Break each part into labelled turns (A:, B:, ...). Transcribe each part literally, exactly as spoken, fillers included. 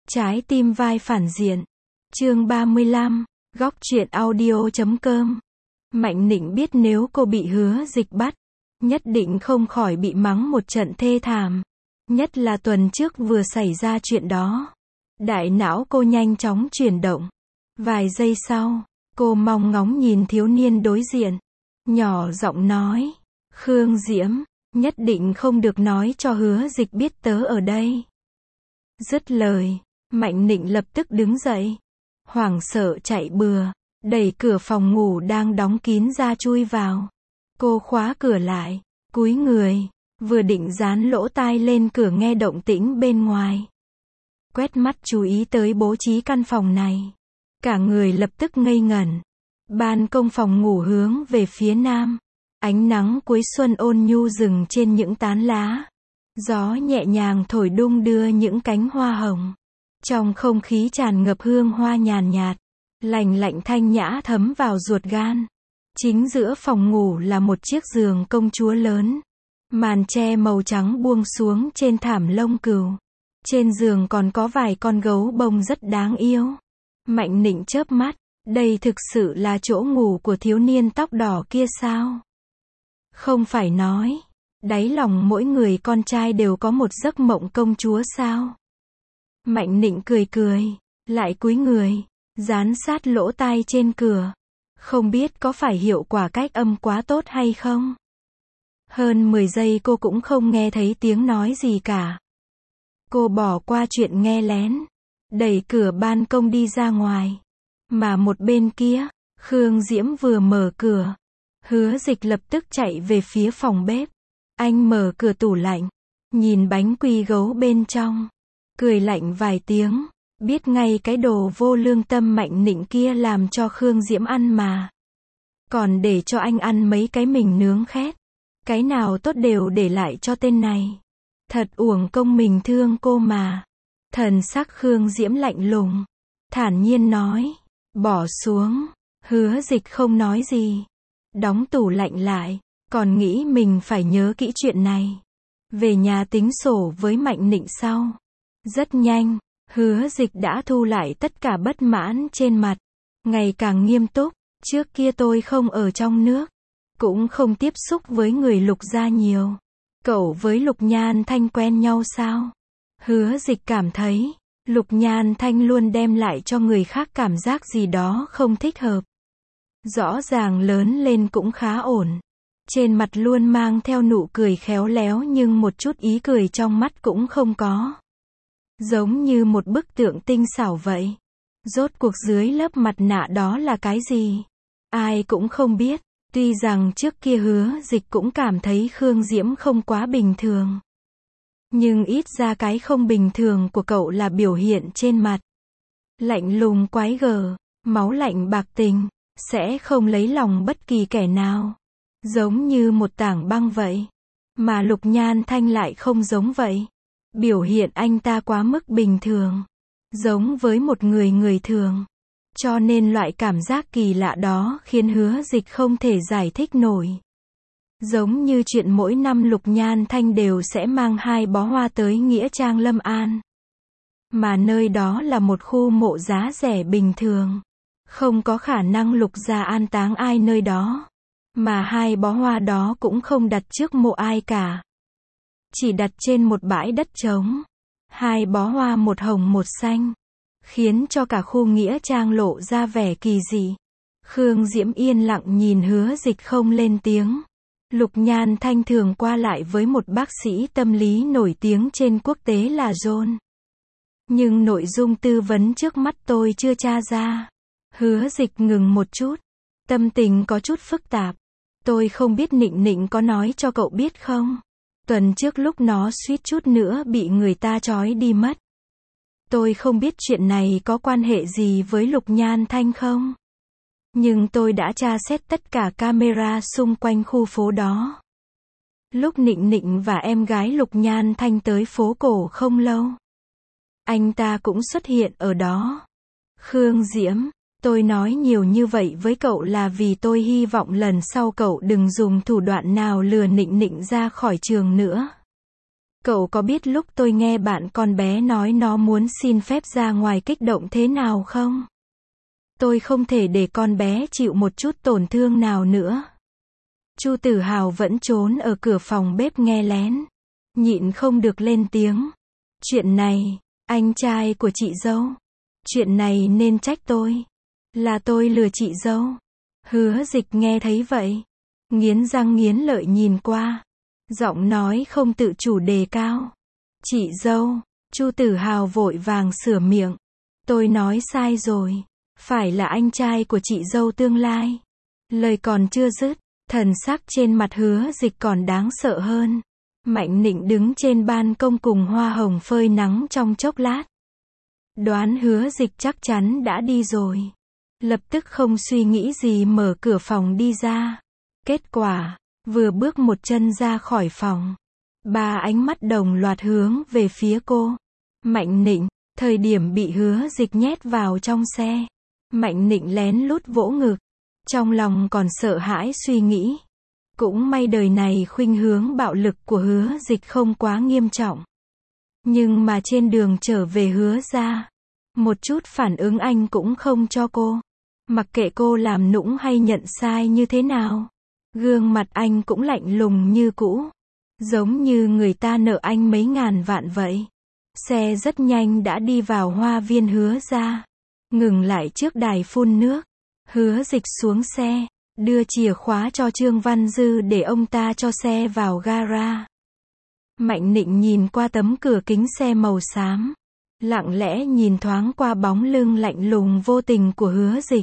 A: Trái tim vai phản diện. Chương ba mươi lăm, góc truyện audio chấm com. Mạnh Nịnh biết nếu cô bị Hứa Dịch bắt, nhất định không khỏi bị mắng một trận thê thảm. Nhất là tuần trước vừa xảy ra chuyện đó. Đại não cô nhanh chóng chuyển động. Vài giây sau, cô mong ngóng nhìn thiếu niên đối diện. Nhỏ giọng nói, Khương Diễm, nhất định không được nói cho Hứa Dịch biết tớ ở đây. Dứt lời, Mạnh Nịnh lập tức đứng dậy. Hoảng sợ chạy bừa, đẩy cửa phòng ngủ đang đóng kín ra chui vào. Cô khóa cửa lại, cúi người, vừa định dán lỗ tai lên cửa nghe động tĩnh bên ngoài. Quét mắt chú ý tới bố trí căn phòng này. Cả người lập tức ngây ngẩn. Ban công phòng ngủ hướng về phía nam. Ánh nắng cuối xuân ôn nhu rừng trên những tán lá. Gió nhẹ nhàng thổi đung đưa những cánh hoa hồng. Trong không khí tràn ngập hương hoa nhàn nhạt, lành lạnh thanh nhã thấm vào ruột gan. Chính giữa phòng ngủ là một chiếc giường công chúa lớn. Màn tre màu trắng buông xuống trên thảm lông cừu. Trên giường còn có vài con gấu bông rất đáng yêu. Mạnh Nịnh chớp mắt, đây thực sự là chỗ ngủ của thiếu niên tóc đỏ kia sao? Không phải nói, đáy lòng mỗi người con trai đều có một giấc mộng công chúa sao? Mạnh Nịnh cười cười, lại cúi người, dán sát lỗ tai trên cửa. Không biết có phải hiệu quả cách âm quá tốt hay không? Hơn mười giây cô cũng không nghe thấy tiếng nói gì cả. Cô bỏ qua chuyện nghe lén, đẩy cửa ban công đi ra ngoài. Mà một bên kia, Khương Diễm vừa mở cửa. Hứa Dịch lập tức chạy về phía phòng bếp. Anh mở cửa tủ lạnh, nhìn bánh quy gấu bên trong. Cười lạnh vài tiếng, biết ngay cái đồ vô lương tâm Mạnh Nịnh kia làm cho Khương Diễm ăn mà. Còn để cho anh ăn mấy cái mình nướng khét. Cái nào tốt đều để lại cho tên này. Thật uổng công mình thương cô mà. Thần sắc Khương Diễm lạnh lùng, thản nhiên nói, bỏ xuống. Hứa Dịch không nói gì, đóng tủ lạnh lại, còn nghĩ mình phải nhớ kỹ chuyện này. Về nhà tính sổ với Mạnh Nịnh sau. Rất nhanh, Hứa Dịch đã thu lại tất cả bất mãn trên mặt. Ngày càng nghiêm túc, trước kia tôi không ở trong nước, cũng không tiếp xúc với người Lục gia nhiều. Cậu với Lục Nhan Thanh quen nhau sao? Hứa Dịch cảm thấy, Lục Nhan Thanh luôn đem lại cho người khác cảm giác gì đó không thích hợp. Rõ ràng lớn lên cũng khá ổn. Trên mặt luôn mang theo nụ cười khéo léo nhưng một chút ý cười trong mắt cũng không có. Giống như một bức tượng tinh xảo vậy. Rốt cuộc dưới lớp mặt nạ đó là cái gì? Ai cũng không biết. Tuy rằng trước kia Hứa Dịch cũng cảm thấy Khương Diễm không quá bình thường. Nhưng ít ra cái không bình thường của cậu là biểu hiện trên mặt. Lạnh lùng quái gở, máu lạnh bạc tình, sẽ không lấy lòng bất kỳ kẻ nào. Giống như một tảng băng vậy. Mà Lục Nhan Thanh lại không giống vậy. Biểu hiện anh ta quá mức bình thường. Giống với một người người thường. Cho nên loại cảm giác kỳ lạ đó khiến Hứa Dịch không thể giải thích nổi. Giống như chuyện mỗi năm Lục Nhan Thanh đều sẽ mang hai bó hoa tới Nghĩa Trang Lâm An. Mà nơi đó là một khu mộ giá rẻ bình thường. Không có khả năng Lục gia an táng ai nơi đó. Mà hai bó hoa đó cũng không đặt trước mộ ai cả. Chỉ đặt trên một bãi đất trống. Hai bó hoa một hồng một xanh. Khiến cho cả khu Nghĩa Trang lộ ra vẻ kỳ dị. Khương Diễm yên lặng nhìn Hứa Dịch không lên tiếng. Lục Nhan Thanh thường qua lại với một bác sĩ tâm lý nổi tiếng trên quốc tế là John. Nhưng nội dung tư vấn trước mắt tôi chưa tra ra. Hứa Dịch ngừng một chút. Tâm tình có chút phức tạp. Tôi không biết Nịnh Nịnh có nói cho cậu biết không? Tuần trước lúc nó suýt chút nữa bị người ta trói đi mất. Tôi không biết chuyện này có quan hệ gì với Lục Nhan Thanh không? Nhưng tôi đã tra xét tất cả camera xung quanh khu phố đó. Lúc Nịnh Nịnh và em gái Lục Nhan Thanh tới phố cổ không lâu, anh ta cũng xuất hiện ở đó. Khương Diễm, tôi nói nhiều như vậy với cậu là vì tôi hy vọng lần sau cậu đừng dùng thủ đoạn nào lừa Nịnh Nịnh ra khỏi trường nữa. Cậu có biết lúc tôi nghe bạn con bé nói nó muốn xin phép ra ngoài kích động thế nào không? Tôi không thể để con bé chịu một chút tổn thương nào nữa. Chu Tử Hào vẫn trốn ở cửa phòng bếp nghe lén. Nhịn không được lên tiếng. Chuyện này, anh trai của chị dâu. Chuyện này nên trách tôi. Là tôi lừa chị dâu. Hứa Dịch nghe thấy vậy. Nghiến răng nghiến lợi nhìn qua. Giọng nói không tự chủ đề cao. Chị dâu. Chu Tử Hào vội vàng sửa miệng. Tôi nói sai rồi. Phải là anh trai của chị dâu tương lai. Lời còn chưa dứt. Thần sắc trên mặt Hứa Dịch còn đáng sợ hơn. Mạnh Nịnh đứng trên ban công cùng Hoa Hồng phơi nắng trong chốc lát. Đoán Hứa Dịch chắc chắn đã đi rồi. Lập tức không suy nghĩ gì mở cửa phòng đi ra. Kết quả, vừa bước một chân ra khỏi phòng. Ba ánh mắt đồng loạt hướng về phía cô. Mạnh Nịnh, thời điểm bị Hứa Dịch nhét vào trong xe. Mạnh Nịnh lén lút vỗ ngực. Trong lòng còn sợ hãi suy nghĩ. Cũng may đời này khuynh hướng bạo lực của Hứa Dịch không quá nghiêm trọng. Nhưng mà trên đường trở về Hứa ra, một chút phản ứng anh cũng không cho cô. Mặc kệ cô làm nũng hay nhận sai như thế nào, gương mặt anh cũng lạnh lùng như cũ. Giống như người ta nợ anh mấy ngàn vạn vậy. Xe rất nhanh đã đi vào hoa viên Hứa ra. Ngừng lại trước đài phun nước. Hứa Dịch xuống xe, đưa chìa khóa cho Trương Văn Dư để ông ta cho xe vào gara. Mạnh Nịnh nhìn qua tấm cửa kính xe màu xám. Lặng lẽ nhìn thoáng qua bóng lưng lạnh lùng vô tình của Hứa Dịch.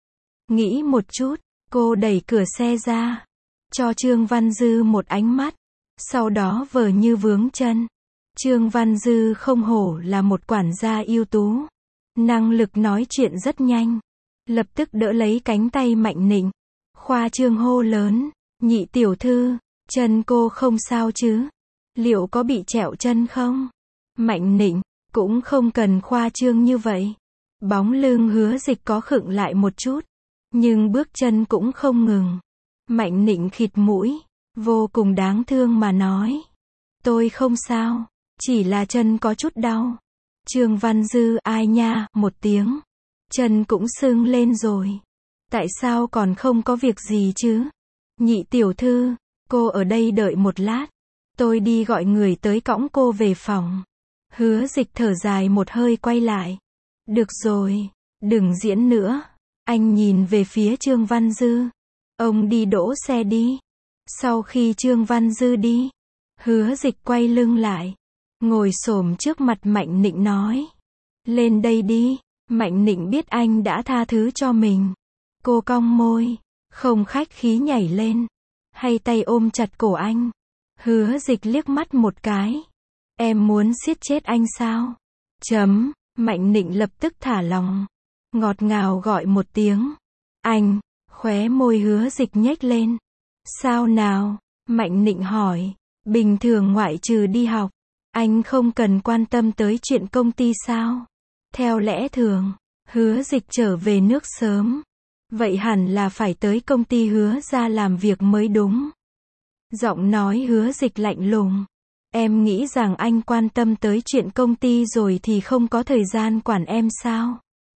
A: Nghĩ một chút, cô đẩy cửa xe ra. Cho Trương Văn Dư một ánh mắt. Sau đó vờ như vướng chân. Trương Văn Dư không hổ là một quản gia ưu tú. Năng lực nói chuyện rất nhanh. Lập tức đỡ lấy cánh tay Mạnh Nịnh. Khoa trương hô lớn. Nhị tiểu thư, chân cô không sao chứ? Liệu có bị trẹo chân không? Mạnh Nịnh, cũng không cần khoa trương như vậy. Bóng lưng Hứa Dịch có khựng lại một chút. Nhưng bước chân cũng không ngừng. Mạnh Nịnh khịt mũi. Vô cùng đáng thương mà nói. Tôi không sao. Chỉ là chân có chút đau. Trương Văn Dư ai nha, một tiếng. Chân cũng sưng lên rồi. Tại sao còn không có việc gì chứ? Nhị tiểu thư, cô ở đây đợi một lát. Tôi đi gọi người tới cõng cô về phòng. Hứa Dịch thở dài một hơi quay lại. Được rồi, đừng diễn nữa. Anh nhìn về phía Trương Văn Dư. Ông đi đỗ xe đi. Sau khi Trương Văn Dư đi, Hứa Dịch quay lưng lại. Ngồi xổm trước mặt Mạnh Nịnh nói. Lên đây đi. Mạnh Nịnh biết anh đã tha thứ cho mình. Cô cong môi. Không khách khí nhảy lên. Hay tay ôm chặt cổ anh. Hứa Dịch liếc mắt một cái. Em muốn siết chết anh sao? Chấm. Mạnh Nịnh lập tức thả lòng. Ngọt ngào gọi một tiếng. Anh. Khóe môi Hứa Dịch nhếch lên. Sao nào? Mạnh Nịnh hỏi. Bình thường ngoại trừ đi học, anh không cần quan tâm tới chuyện công ty sao? Theo lẽ thường, Hứa Dịch trở về nước sớm. Vậy hẳn là phải tới công ty Hứa ra làm việc mới đúng. Giọng nói Hứa Dịch lạnh lùng. Em nghĩ rằng anh quan tâm tới chuyện công ty rồi thì không có thời gian quản em sao?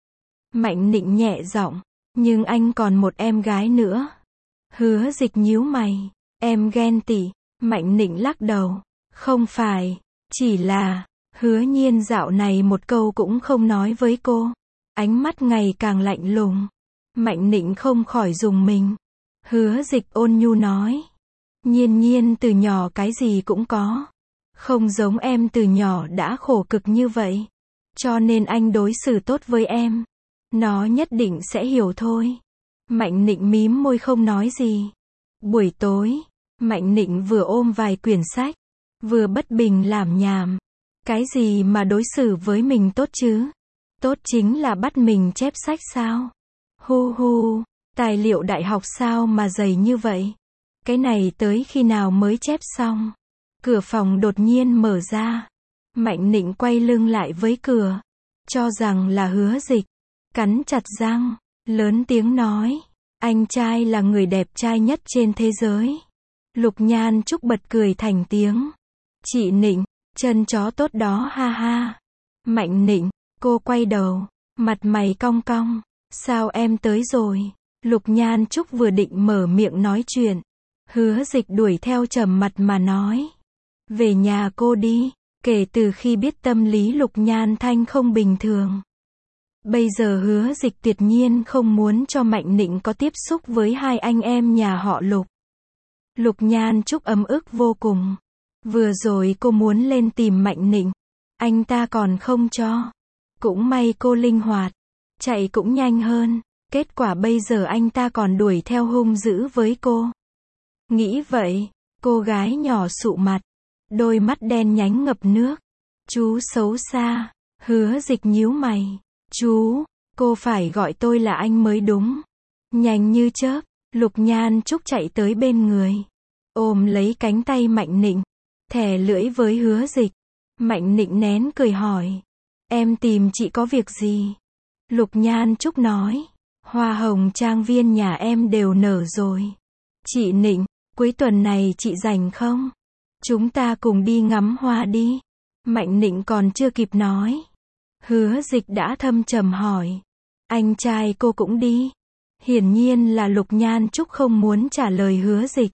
A: Mạnh Nịnh nhẹ giọng. Nhưng anh còn một em gái nữa. Hứa Dịch nhíu mày. Em ghen tị. Mạnh Nịnh lắc đầu. Không phải. Chỉ là, Hứa Nhiên dạo này một câu cũng không nói với cô. Ánh mắt ngày càng lạnh lùng. Mạnh Nịnh không khỏi rùng mình. Hứa Dịch ôn nhu nói. Nhiên Nhiên từ nhỏ cái gì cũng có. Không giống em từ nhỏ đã khổ cực như vậy. Cho nên anh đối xử tốt với em. Nó nhất định sẽ hiểu thôi. Mạnh Nịnh mím môi không nói gì. Buổi tối, Mạnh Nịnh vừa ôm vài quyển sách, vừa bất bình làm nhảm. Cái gì mà đối xử với mình tốt chứ? Tốt chính là bắt mình chép sách sao? Hu hu, tài liệu đại học sao mà dày như vậy? Cái này tới khi nào mới chép xong? Cửa phòng đột nhiên mở ra. Mạnh Nịnh quay lưng lại với cửa. Cho rằng là Hứa Dịch. Cắn chặt răng, lớn tiếng nói. Anh trai là người đẹp trai nhất trên thế giới. Lục Nhan Trúc bật cười thành tiếng. Chị Nịnh, chân chó tốt đó ha ha. Mạnh Nịnh, cô quay đầu, mặt mày cong cong. Sao em tới rồi? Lục Nhan Trúc vừa định mở miệng nói chuyện. Hứa Dịch đuổi theo trầm mặt mà nói. Về nhà cô đi. Kể từ khi biết tâm lý Lục Nhan Thanh không bình thường, bây giờ Hứa Dịch tuyệt nhiên không muốn cho Mạnh Nịnh có tiếp xúc với hai anh em nhà họ Lục. Lục Nhan Trúc ấm ức vô cùng. Vừa rồi cô muốn lên tìm Mạnh Nịnh, anh ta còn không cho. Cũng may cô linh hoạt, chạy cũng nhanh hơn. Kết quả bây giờ anh ta còn đuổi theo hung dữ với cô. Nghĩ vậy, cô gái nhỏ sụ mặt, đôi mắt đen nhánh ngập nước. Chú xấu xa. Hứa Dịch nhíu mày. Chú, cô phải gọi tôi là anh mới đúng. Nhanh như chớp, Lục Nhan Trúc chạy tới bên người, ôm lấy cánh tay Mạnh Nịnh, thè lưỡi với Hứa Dịch. Mạnh Nịnh nén cười hỏi. Em tìm chị có việc gì? Lục Nhan Trúc nói. Hoa hồng trang viên nhà em đều nở rồi. Chị Nịnh, cuối tuần này chị rảnh không? Chúng ta cùng đi ngắm hoa đi. Mạnh Nịnh còn chưa kịp nói, Hứa Dịch đã thâm trầm hỏi. Anh trai cô cũng đi? Hiển nhiên là Lục Nhan Trúc không muốn trả lời Hứa Dịch.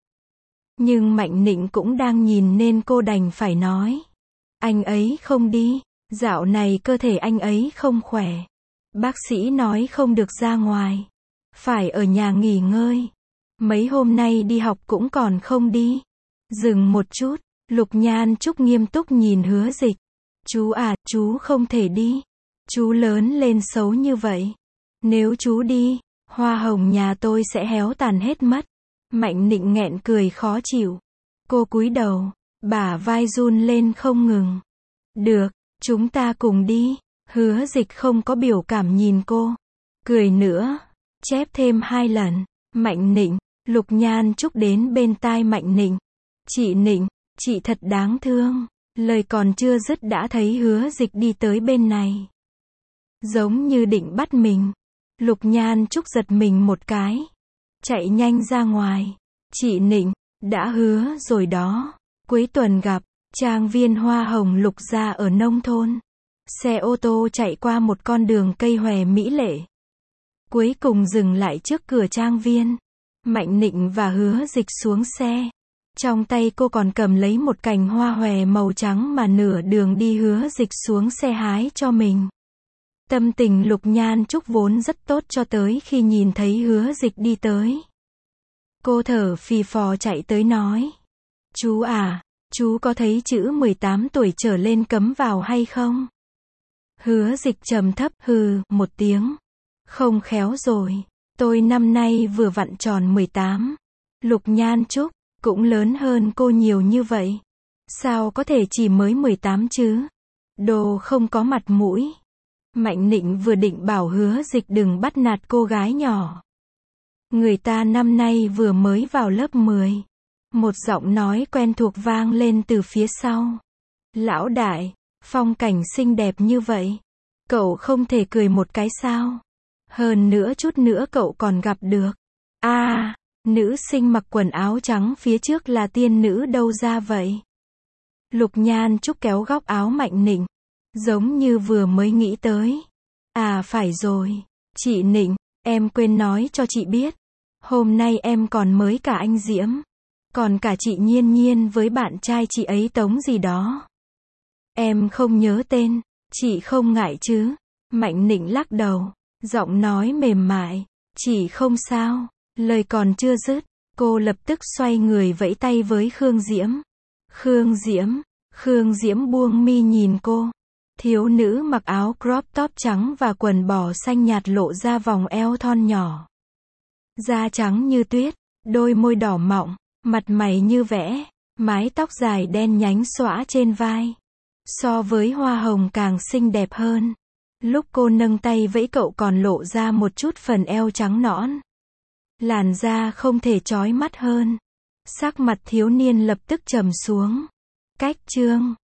A: Nhưng Mạnh Nịnh cũng đang nhìn nên cô đành phải nói. Anh ấy không đi. Dạo này cơ thể anh ấy không khỏe. Bác sĩ nói không được ra ngoài. Phải ở nhà nghỉ ngơi. Mấy hôm nay đi học cũng còn không đi. Dừng một chút, Lục Nhan Trúc nghiêm túc nhìn Hứa Dịch. Chú à, chú không thể đi. Chú lớn lên xấu như vậy. Nếu chú đi, hoa hồng nhà tôi sẽ héo tàn hết mất. Mạnh Nịnh nghẹn cười khó chịu. Cô cúi đầu, bả vai run lên không ngừng. Được, chúng ta cùng đi. Hứa Dịch không có biểu cảm nhìn cô. Cười nữa, chép thêm hai lần. Mạnh Nịnh. Lục Nhan Trúc đến bên tai Mạnh Nịnh. Chị Nịnh, chị thật đáng thương. Lời còn chưa dứt đã thấy Hứa Dịch đi tới bên này, giống như định bắt mình. Lục Nhan Trúc giật mình một cái, chạy nhanh ra ngoài. Chị Nịnh, đã hứa rồi đó. Cuối tuần gặp. Trang viên hoa hồng Lục gia ở nông thôn. Xe ô tô chạy qua một con đường cây hòe mỹ lệ, cuối cùng dừng lại trước cửa trang viên. Mạnh Nịnh và Hứa Dịch xuống xe. Trong tay cô còn cầm lấy một cành hoa hòe màu trắng mà nửa đường đi Hứa Dịch xuống xe hái cho mình. Tâm tình Lục Nhan Trúc vốn rất tốt cho tới khi nhìn thấy Hứa Dịch đi tới. Cô thở phì phò chạy tới nói. Chú à, chú có thấy chữ mười tám tuổi trở lên cấm vào hay không? Hứa Dịch trầm thấp hừ một tiếng. Không khéo rồi. Tôi năm nay vừa vặn tròn mười tám. Lục Nhan Trúc cũng lớn hơn cô nhiều như vậy. Sao có thể chỉ mới mười tám chứ? Đồ không có mặt mũi. Mạnh Nịnh vừa định bảo Hứa Dịch đừng bắt nạt cô gái nhỏ. Người ta năm nay vừa mới vào lớp mười. Một giọng nói quen thuộc vang lên từ phía sau. Lão đại, phong cảnh xinh đẹp như vậy, cậu không thể cười một cái sao? Hơn nữa chút nữa cậu còn gặp được. A, à, nữ sinh mặc quần áo trắng phía trước là tiên nữ đâu ra vậy? Lục Nhan Trúc kéo góc áo Mạnh Nịnh, giống như vừa mới nghĩ tới. À phải rồi, chị Nịnh, em quên nói cho chị biết. Hôm nay em còn mới cả anh Diễm. Còn cả chị Nhiên Nhiên với bạn trai chị ấy Tống gì đó. Em không nhớ tên, chị không ngại chứ? Mạnh Nịnh lắc đầu, giọng nói mềm mại. Chị không sao. Lời còn chưa dứt, cô lập tức xoay người vẫy tay với Khương Diễm. Khương Diễm, Khương Diễm buông mi nhìn cô. Thiếu nữ mặc áo crop top trắng và quần bò xanh nhạt lộ ra vòng eo thon nhỏ. Da trắng như tuyết, đôi môi đỏ mọng, mặt mày như vẽ, mái tóc dài đen nhánh xõa trên vai. So với hoa hồng càng xinh đẹp hơn. Lúc cô nâng tay vẫy cậu còn lộ ra một chút phần eo trắng nõn. Làn da không thể chói mắt hơn. Sắc mặt thiếu niên lập tức trầm xuống. Cách chương